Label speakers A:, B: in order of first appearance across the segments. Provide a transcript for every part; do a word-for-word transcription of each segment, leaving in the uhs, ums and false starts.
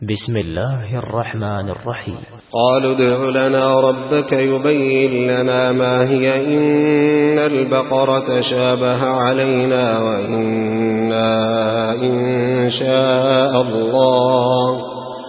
A: بسم الله الرحمن الرحيم.
B: قالوا ادع لنا ربك يبين لنا ما هي إن البقرة شابه علينا وإنا إن شاء الله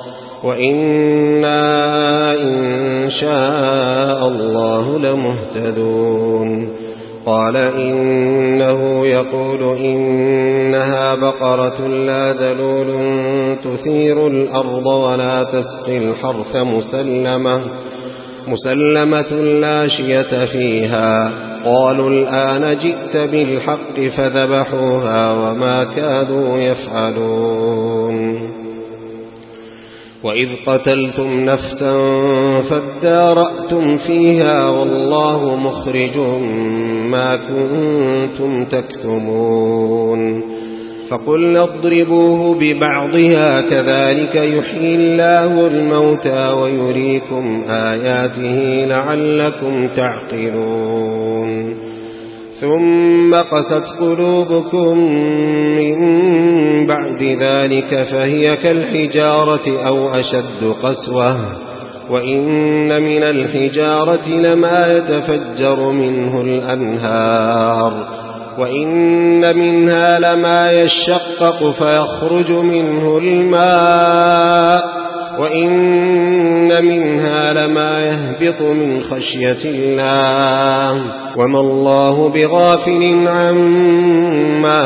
B: وإنا إن شاء الله لمهتدون. قال إنه يقول إنها بقرة لا ذلول تثير الأرض ولا تسقي الحرث مسلمة مسلمة لا شية فيها. قالوا الآن جئت بالحق فذبحوها وما كادوا يفعلون. وإذ قتلتم نفسا فادارأتم فيها والله مخرج ما كنتم تكتمون. فقلنا اضربوه ببعضها كذلك يحيي الله الموتى ويريكم آياته لعلكم تعقلون. ثم قست قلوبكم من بعد ذلك فهي كالحجارة أو أشد قسوة. وإن من الحجارة لما يتفجر منه الأنهار وإن منها لما يشقق فيخرج منه الماء وإن منها لما يهبط من خشية الله وما الله بغافل عما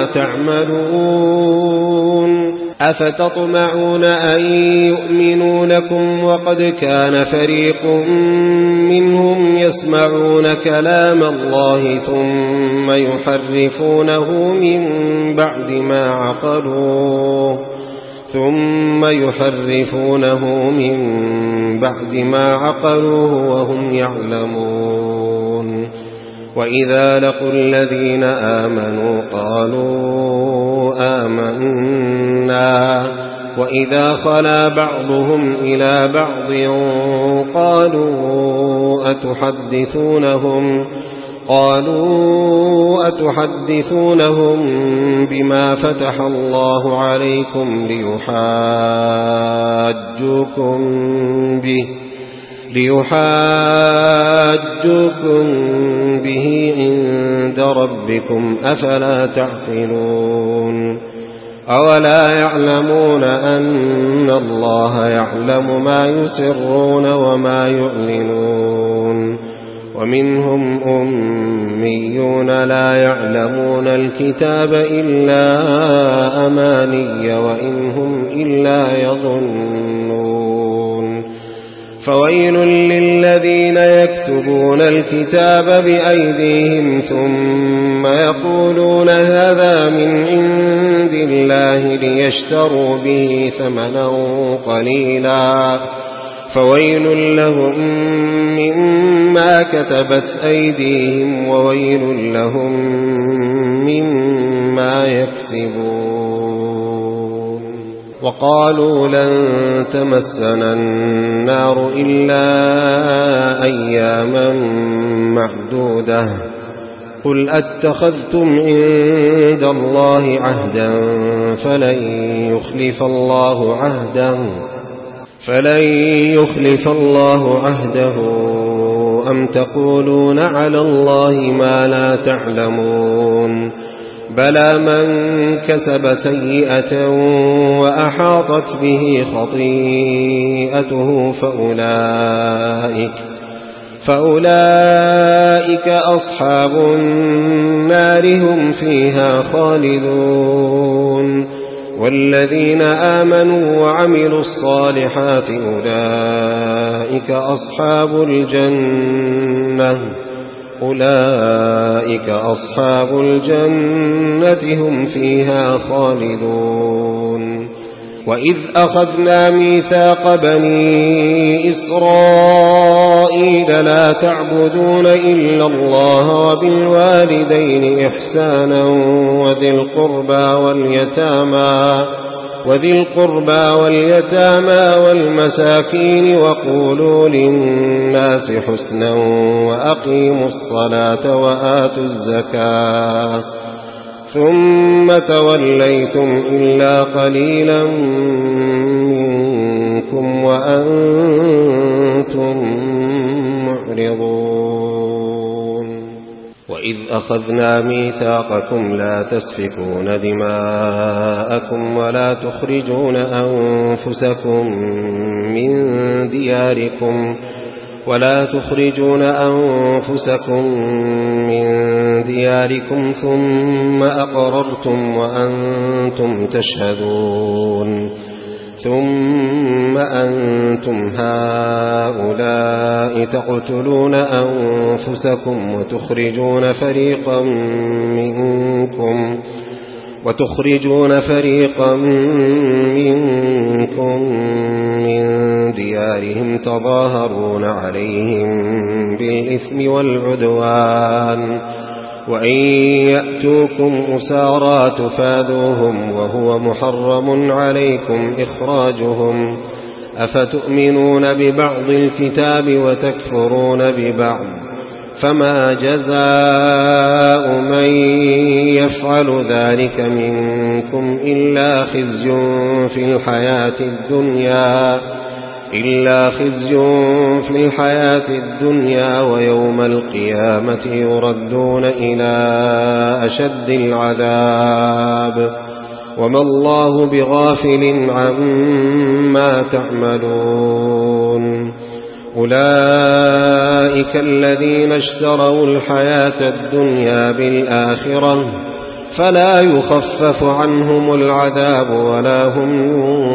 B: تعملون. أفتطمعون أن يؤمنوا لكم وقد كان فريق منهم يسمعون كلام الله ثم يحرفونه من بعد ما عقلوه ثم يحرفونه من بعد ما عقلوه وهم يعلمون. وإذا لقوا الذين آمنوا قالوا آمنا وإذا خلا بعضهم إلى بعض قالوا أتحدثونهم قالوا أتحدثونهم بما فتح الله عليكم ليحاجوكم به ليحاجوكم به عند ربكم أفلا تعقلون. أولا يعلمون أن الله يعلم ما يسرون وما يعلنون. ومنهم أميون لا يعلمون الكتاب إلا أماني وإن هم إلا يظنون. فويل للذين يكتبون الكتاب بأيديهم ثم يقولون هذا من عند الله ليشتروا به ثمنا قليلا فويل لهم مما كتبت أيديهم وويل لهم مما يكسبون. وقالوا لن تمسنا النار إلا أياما معدودة قل أتخذتم عند الله عهدا فلن يخلف الله عهده فلن يخلف الله عهده أم تقولون على الله ما لا تعلمون. بلى من كسب سيئة وأحاطت به خطيئته فأولئك فأولئك أصحاب النار هم فيها خالدون. والذين آمنوا وعملوا الصالحات أولئك أصحاب الجنة أولئك أصحاب الجنة هم فيها خالدون. وإذ أخذنا ميثاق بني إسرائيل لا تعبدون إلا الله وبالوالدين إحسانا وذي القربى واليتامى وذي القربى واليتامى والمساكين وقولوا للناس حسنا وأقيموا الصلاة وآتوا الزكاة ثم توليتم إلا قليلا منكم وأنتم معرضون وإذ أخذنا ميثاقكم لا تسفكون دماءكم ولا تخرجون أنفسكم من دياركم ولا تخرجون أنفسكم من دياركم ثم أقررتم وأنتم تشهدون ثم أنتم هؤلاء تقتلون أنفسكم وتخرجون فريقا منكم وتخرجون فريقا منكم من ديارهم تظاهرون عليهم بالإثم والعدوان وإن يأتوكم أسارى تفادوهم وهو محرم عليكم إخراجهم أفتؤمنون ببعض الكتاب وتكفرون ببعض فما جزاء من يفعل ذلك منكم إلا خزي في الحياة الدنيا إلا خزي في الحياة الدنيا ويوم القيامة يردون إلى أشد العذاب وما الله بغافل عما تعملون أولئك الذين اشتروا الحياة الدنيا بالآخرة فلا يخفف عنهم العذاب ولا هم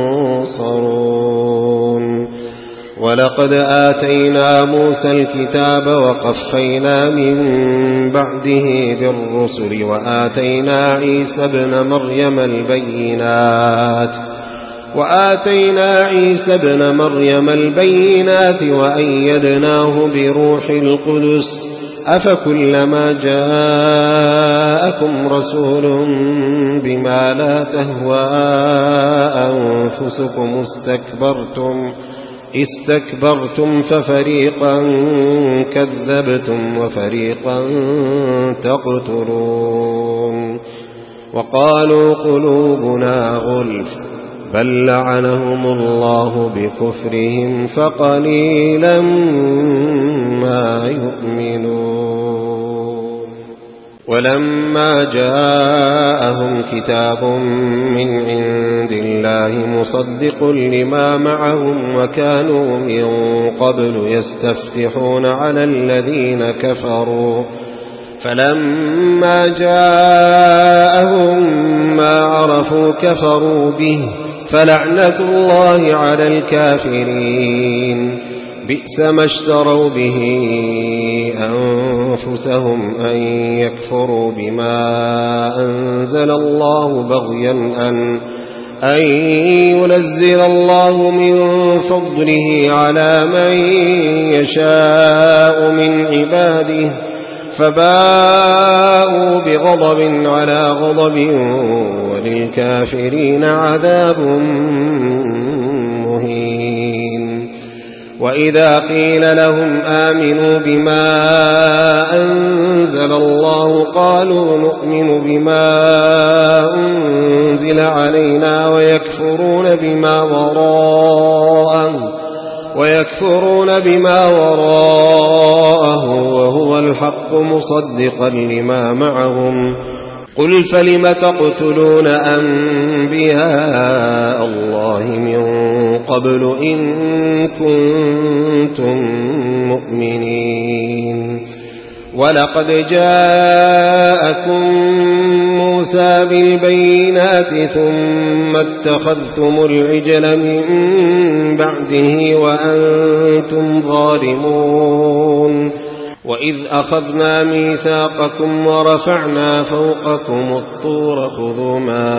B: ينصرون ولقد آتينا موسى الكتاب وقفينا من بعده بالرسل وآتينا عيسى ابن مريم البينات وآتينا عيسى ابن مريم البينات وأيدناه بروح القدس أفكلما جاءكم رسول بما لا تهوى أنفسكم استكبرتم استكبرتم ففريقا كذبتم وفريقا تقتلون وقالوا قلوبنا غلف بل لعنهم الله بكفرهم فقليلا ما يؤمنون ولما جاءهم كتاب من عند الله مصدق لما معهم وكانوا من قبل يستفتحون على الذين كفروا فلما جاءهم ما عرفوا كفروا به فلعنة الله على الكافرين بئس ما اشتروا به أنفسهم أن يكفروا بما أنزل الله بغيا أن أن ينزل الله من فضله على من يشاء من عباده فباءوا بغضب على غضب وللكافرين عذاب مهين وإذا قيل لهم آمنوا بما أنزل الله قالوا نؤمن بما أنزل علينا ويكفرون بما وراءه ويكفرون بما وراءه وهو الحق مصدقا لما معهم قل فلم تقتلون أنبياء الله من قبل إن كنتم مؤمنين ولقد جاءكم موسى بالبينات ثم اتخذتم العجل من بعده وأنتم ظالمون وإذ أخذنا ميثاقكم ورفعنا فوقكم الطور خذوا ما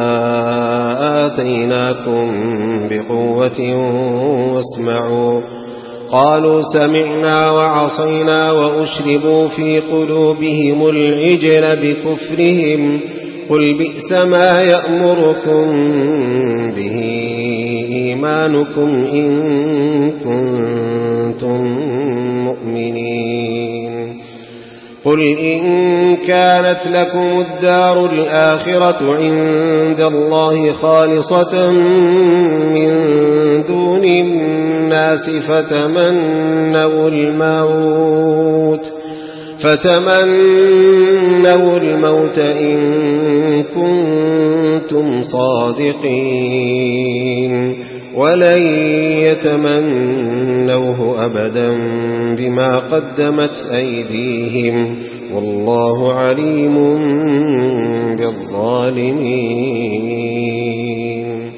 B: آتيناكم بقوة واسمعوا قالوا سمعنا وعصينا وأشربوا في قلوبهم العجل بكفرهم قل بئس ما يأمركم به إيمانكم إن كنتم مؤمنين قل إن كانت لكم الدار الآخرة عند الله خالصة من دون الناس الناس فتمنوا الموت فتمنوا الموت إن كنتم صادقين ولن يتمنوه أبدا بما قدمت أيديهم والله عليم بالظالمين.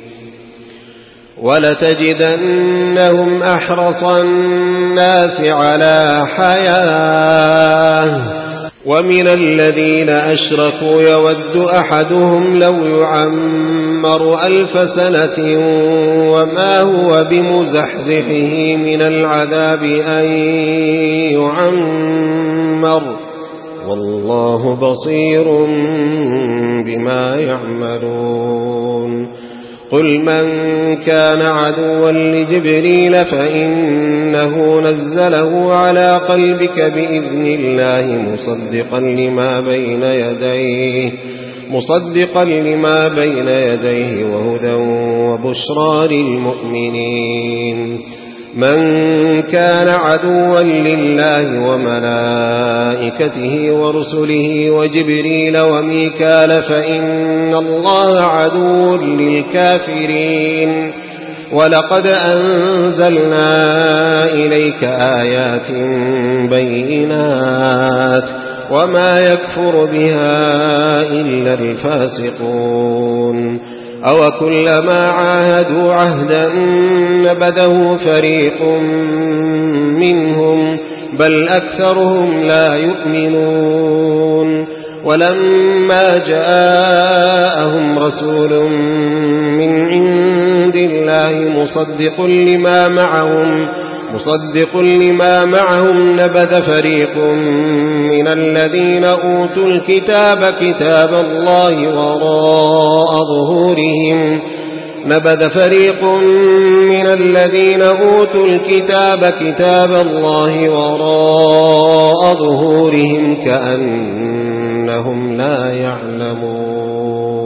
B: ولتجدنهم أحرص الناس على حياة ومن الذين أشركوا يود أحدهم لو يعمر ألف سنة وما هو بمزحزحه من العذاب أن يعمر والله بصير بما يعملون. قل من كان عدوا لجبريل فإنه نزله على قلبك بإذن الله مصدقا لما بين يديه مصدقا لما بين يديه وهدى وبشرى للمؤمنين. من كان عدوا لله وملائكته ورسله وجبريل وميكال فإن الله عدو للكافرين. ولقد أنزلنا إليك آيات بينات وما يكفر بها إلا الفاسقون. أو كلما عاهدوا عهدا نبذه فريق منهم بل أكثرهم لا يؤمنون. ولما جاءهم رسول من عند الله مصدق لما معهم مصدق لما معهم نبذ فريق من الذين أوتوا الكتاب كتاب الله وراء ظهورهم نبذ فريق من الذين أوتوا الكتاب كتاب الله وراء ظهورهم كأنهم لا يعلمون.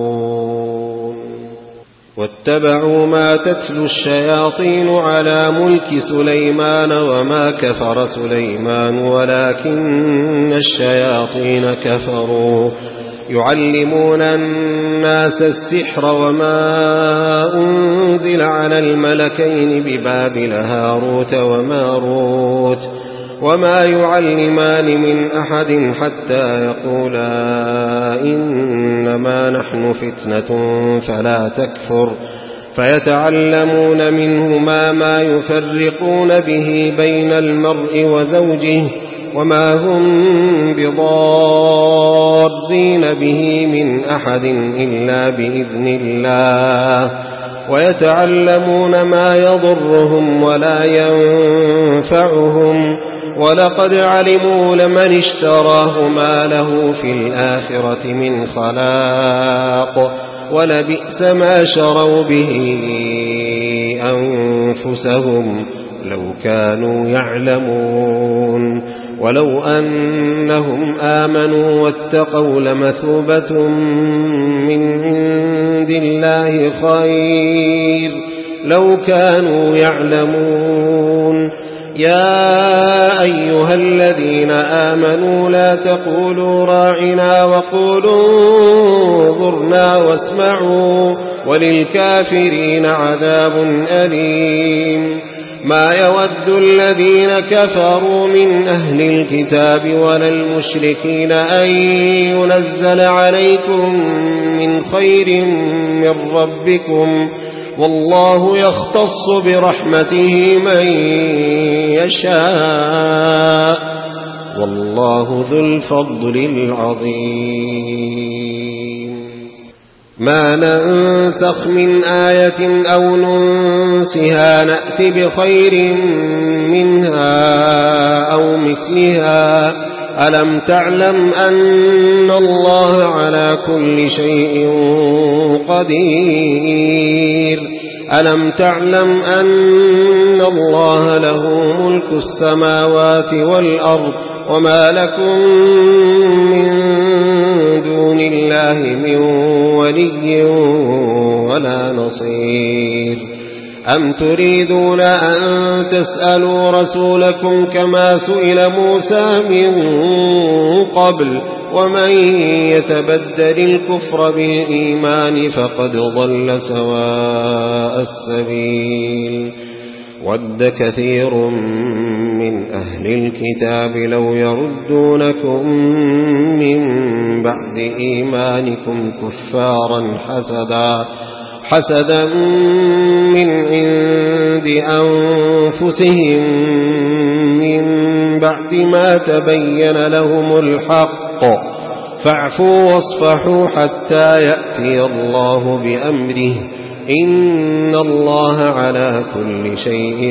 B: واتبعوا ما تتلو الشياطين على ملك سليمان وما كفر سليمان ولكن الشياطين كفروا يعلمون الناس السحر وما أنزل على الملكين ببابل هاروت وماروت وما يعلمان من أحد حتى يقولا إنما نحن فتنة فلا تكفر فيتعلمون منهما ما يفرقون به بين المرء وزوجه وما هم بضارين به من أحد إلا بإذن الله ويتعلمون ما يضرهم ولا ينفعهم ولقد علموا لمن اشتراه ما له في الآخرة من خلاق ولبئس ما شروا به أنفسهم لو كانوا يعلمون. ولو أنهم آمنوا واتقوا لمثوبة من عند الله خير لو كانوا يعلمون. يا أيها الذين آمنوا لا تقولوا راعنا وقولوا انظرنا واسمعوا وللكافرين عذاب أليم. ما يود الذين كفروا من أهل الكتاب ولا المشركين أن ينزل عليكم من خير من ربكم والله يختص برحمته من يشاء والله ذو الفضل العظيم. ما ننسخ من آية أو ننسها نأت بخير منها أو مثلها ألم تعلم أن الله على كل شيء قدير ألم تعلم أن الله له ملك السماوات والأرض وما لكم من دون الله من ولي ولا نصير. أم تريدون أن تسألوا رسولكم كما سئل موسى من قبل ومن يتبدل الكفر بالإيمان فقد ضل سواء السبيل ود كثير من أهل الكتاب لو يردونكم من بعد إيمانكم كفارا حسدا حسدا من عند أنفسهم من بعد ما تبين لهم الحق فاعفوا واصفحوا حتى يأتي الله بأمره إن الله على كل شيء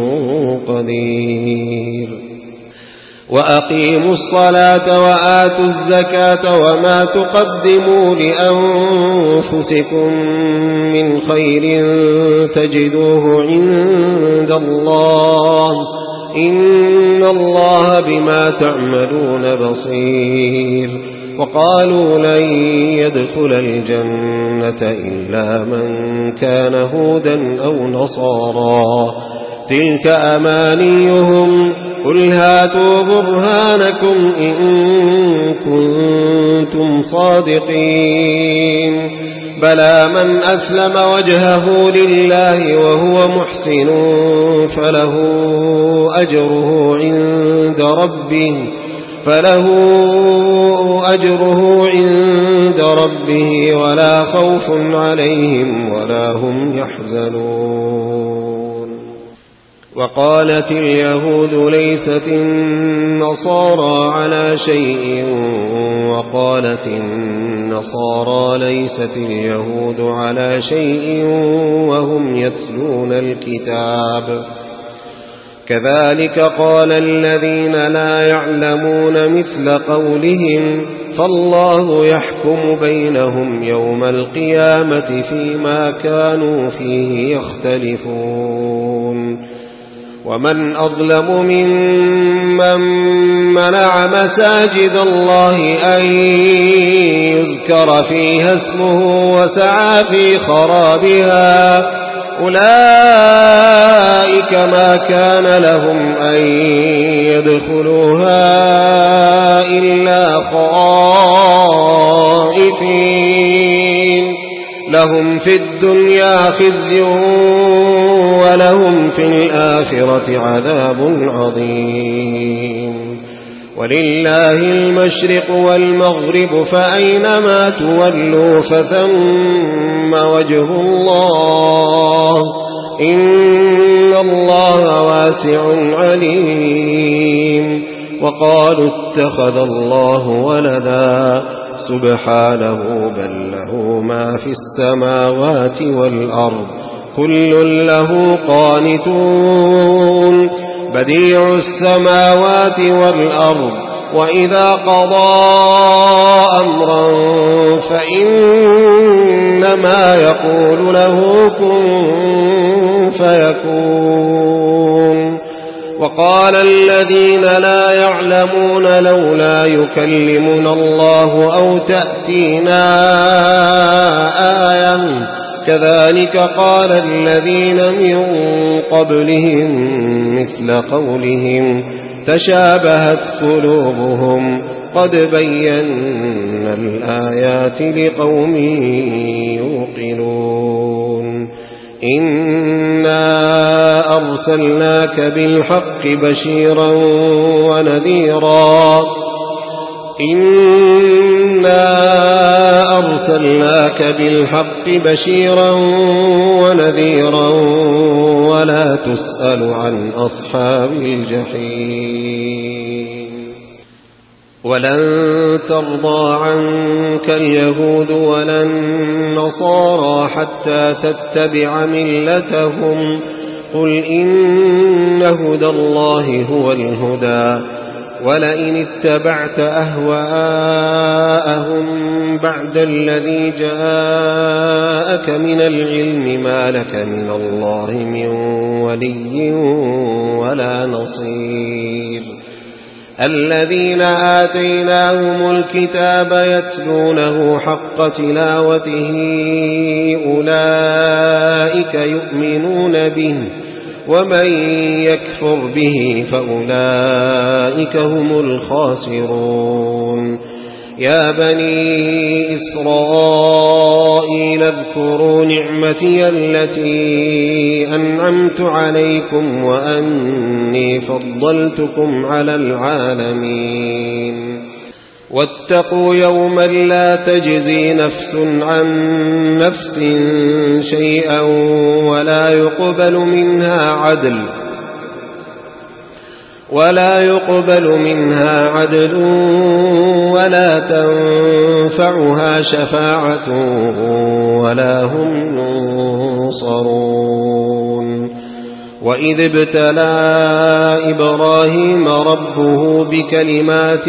B: قدير وأقيموا الصلاة وآتوا الزكاة وما تقدموا لأنفسكم من خير تجدوه عند الله إن الله بما تعملون بصير وقالوا لن يدخل الجنة إلا من كان هودا أو نصارا تلك أمانيهم قل هاتوا برهانكم إن كنتم صادقين بلى من أسلم وجهه لله وهو محسن فله أجره عند ربه فله أجره عند ربه ولا خوف عليهم ولا هم يحزنون وقالت اليهود ليست النصارى على شيء وقالت النصارى ليست اليهود على شيء وهم يتلون الكتاب كذلك قال الذين لا يعلمون مثل قولهم فالله يحكم بينهم يوم القيامة فيما كانوا فيه يختلفون ومن أظلم ممن منع مساجد الله أن يذكر فيها اسمه وسعى في خرابها أولئك ما كان لهم أن يدخلوها إلا خائفين لهم في الدنيا خزي ولهم في الآخرة عذاب عظيم ولله المشرق والمغرب فأينما تولوا فثم وجه الله إن الله واسع عليم وقالوا اتخذ الله ولدا سبحانه بل له ما في السماوات والأرض كل له قانتون بديع السماوات والأرض وإذا قضى أمرا فإنما يقول له كن فيكون وقال الذين لا يعلمون لولا يكلمنا الله أو تأتينا آية كذلك قال الذين من قبلهم مثل قولهم تشابهت قلوبهم قد بينا الآيات لقوم يوقنون إنا أرسلناك بالحق بشيرا ونذيرا إنا أرسلناك بالحق بشيرا ونذيرا ولا تسأل عن أصحاب الجحيم ولن ترضى عنك اليهود ولا النصارى حتى تتبع ملتهم قل إن هدى الله هو الهدى ولئن اتبعت أهواءهم بعد الذي جاءك من العلم ما لك من الله من ولي ولا نصير الذين آتيناهم الكتاب يتلونه حق تلاوته أولئك يؤمنون به ومن يكفر به فأولئك هم الخاسرون يا بني إسرائيل اذكروا نعمتي التي أنعمت عليكم وأني فضلتكم على العالمين واتقوا يوما لا تجزي نفس عن نفس شيئا ولا يقبل منها عدل ولا يقبل منها عدل ولا تنفعها شفاعة ولا هم ينصرون وإذ ابتلى إبراهيم ربه بكلمات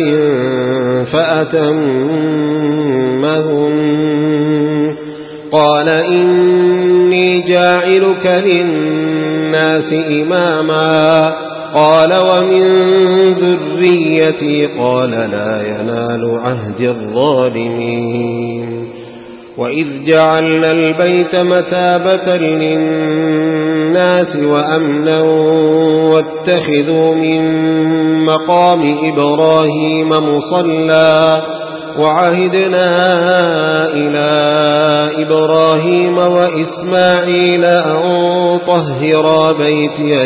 B: فأتمهن قال إني جاعلك للناس إماما قال ومن ذريتي قال لا ينال عهد الظالمين وإذ جعلنا البيت مثابة للناس وأمنا واتخذوا من مقام إبراهيم مصلى وعهدنا إلى إبراهيم وإسماعيل أن طهرا بيتي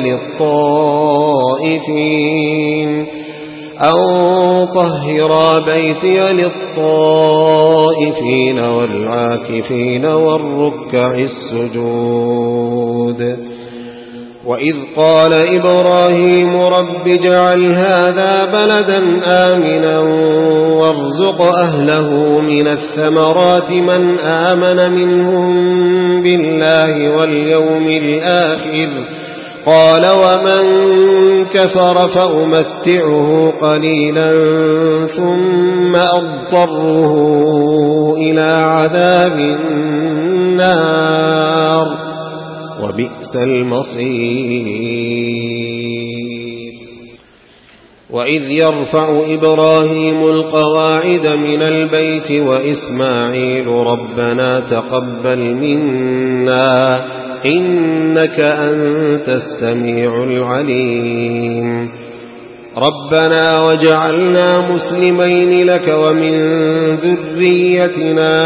B: للطائفين أن طهرا بيتي للطائفين والعاكفين والركع السجود وإذ قال إبراهيم رب اجعل هذا بلدا آمنا وارزق أهله من الثمرات من آمن منهم بالله واليوم الآخر قال ومن كفر فأمتعه قليلا ثم أضطره إلى عذاب النار وبئس المصير وإذ يرفع إبراهيم القواعد من البيت وإسماعيل ربنا تقبل منا إنك أنت السميع العليم ربنا وجعلنا مسلمين لك ومن ذريتنا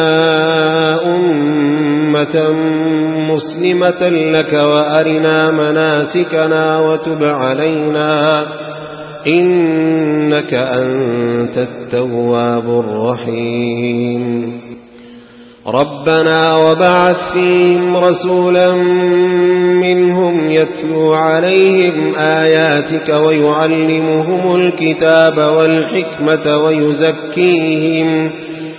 B: أمة مسلمة لك وأرنا مناسكنا وتب علينا إنك أنت التواب الرحيم ربنا وبعث فيهم رسولا منهم يتلو عليهم آياتك ويعلمهم الكتاب والحكمة ويزكيهم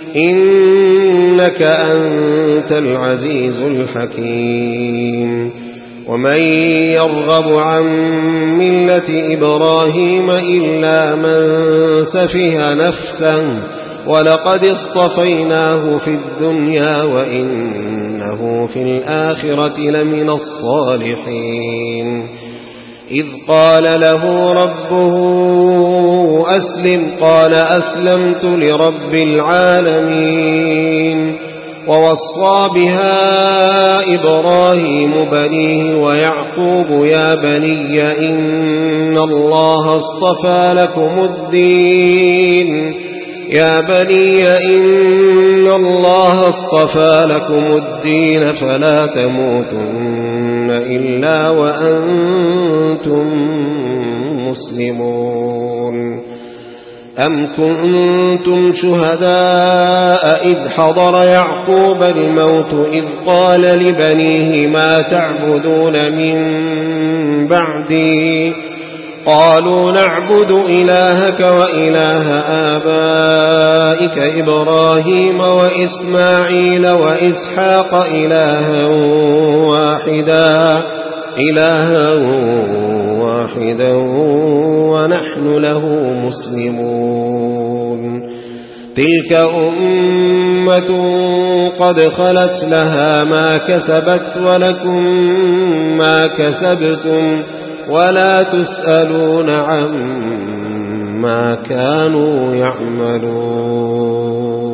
B: إنك أنت العزيز الحكيم ومن يرغب عن ملة إبراهيم إلا من سفه نفسه ولقد اصطفيناه في الدنيا وإنه في الآخرة لمن الصالحين إذ قال له ربه أسلم قال أسلمت لرب العالمين ووصى بها إبراهيم بنيه ويعقوب يا بني إن الله اصطفى لكم الدين يا بني إن الله اصطفى لكم الدين فلا تموتن إلا وأنتم مسلمون أم كنتم شهداء إذ حضر يعقوب الموت إذ قال لبنيه ما تعبدون من بعدي قالوا نعبد إلهك وإله آبائك إبراهيم وإسماعيل وإسحاق إلها واحدا إلها واحدا ونحن له مسلمون تلك أمة قد خلت لها ما كسبت ولكم ما كسبتم ولا تسألون ما كانوا يعملون.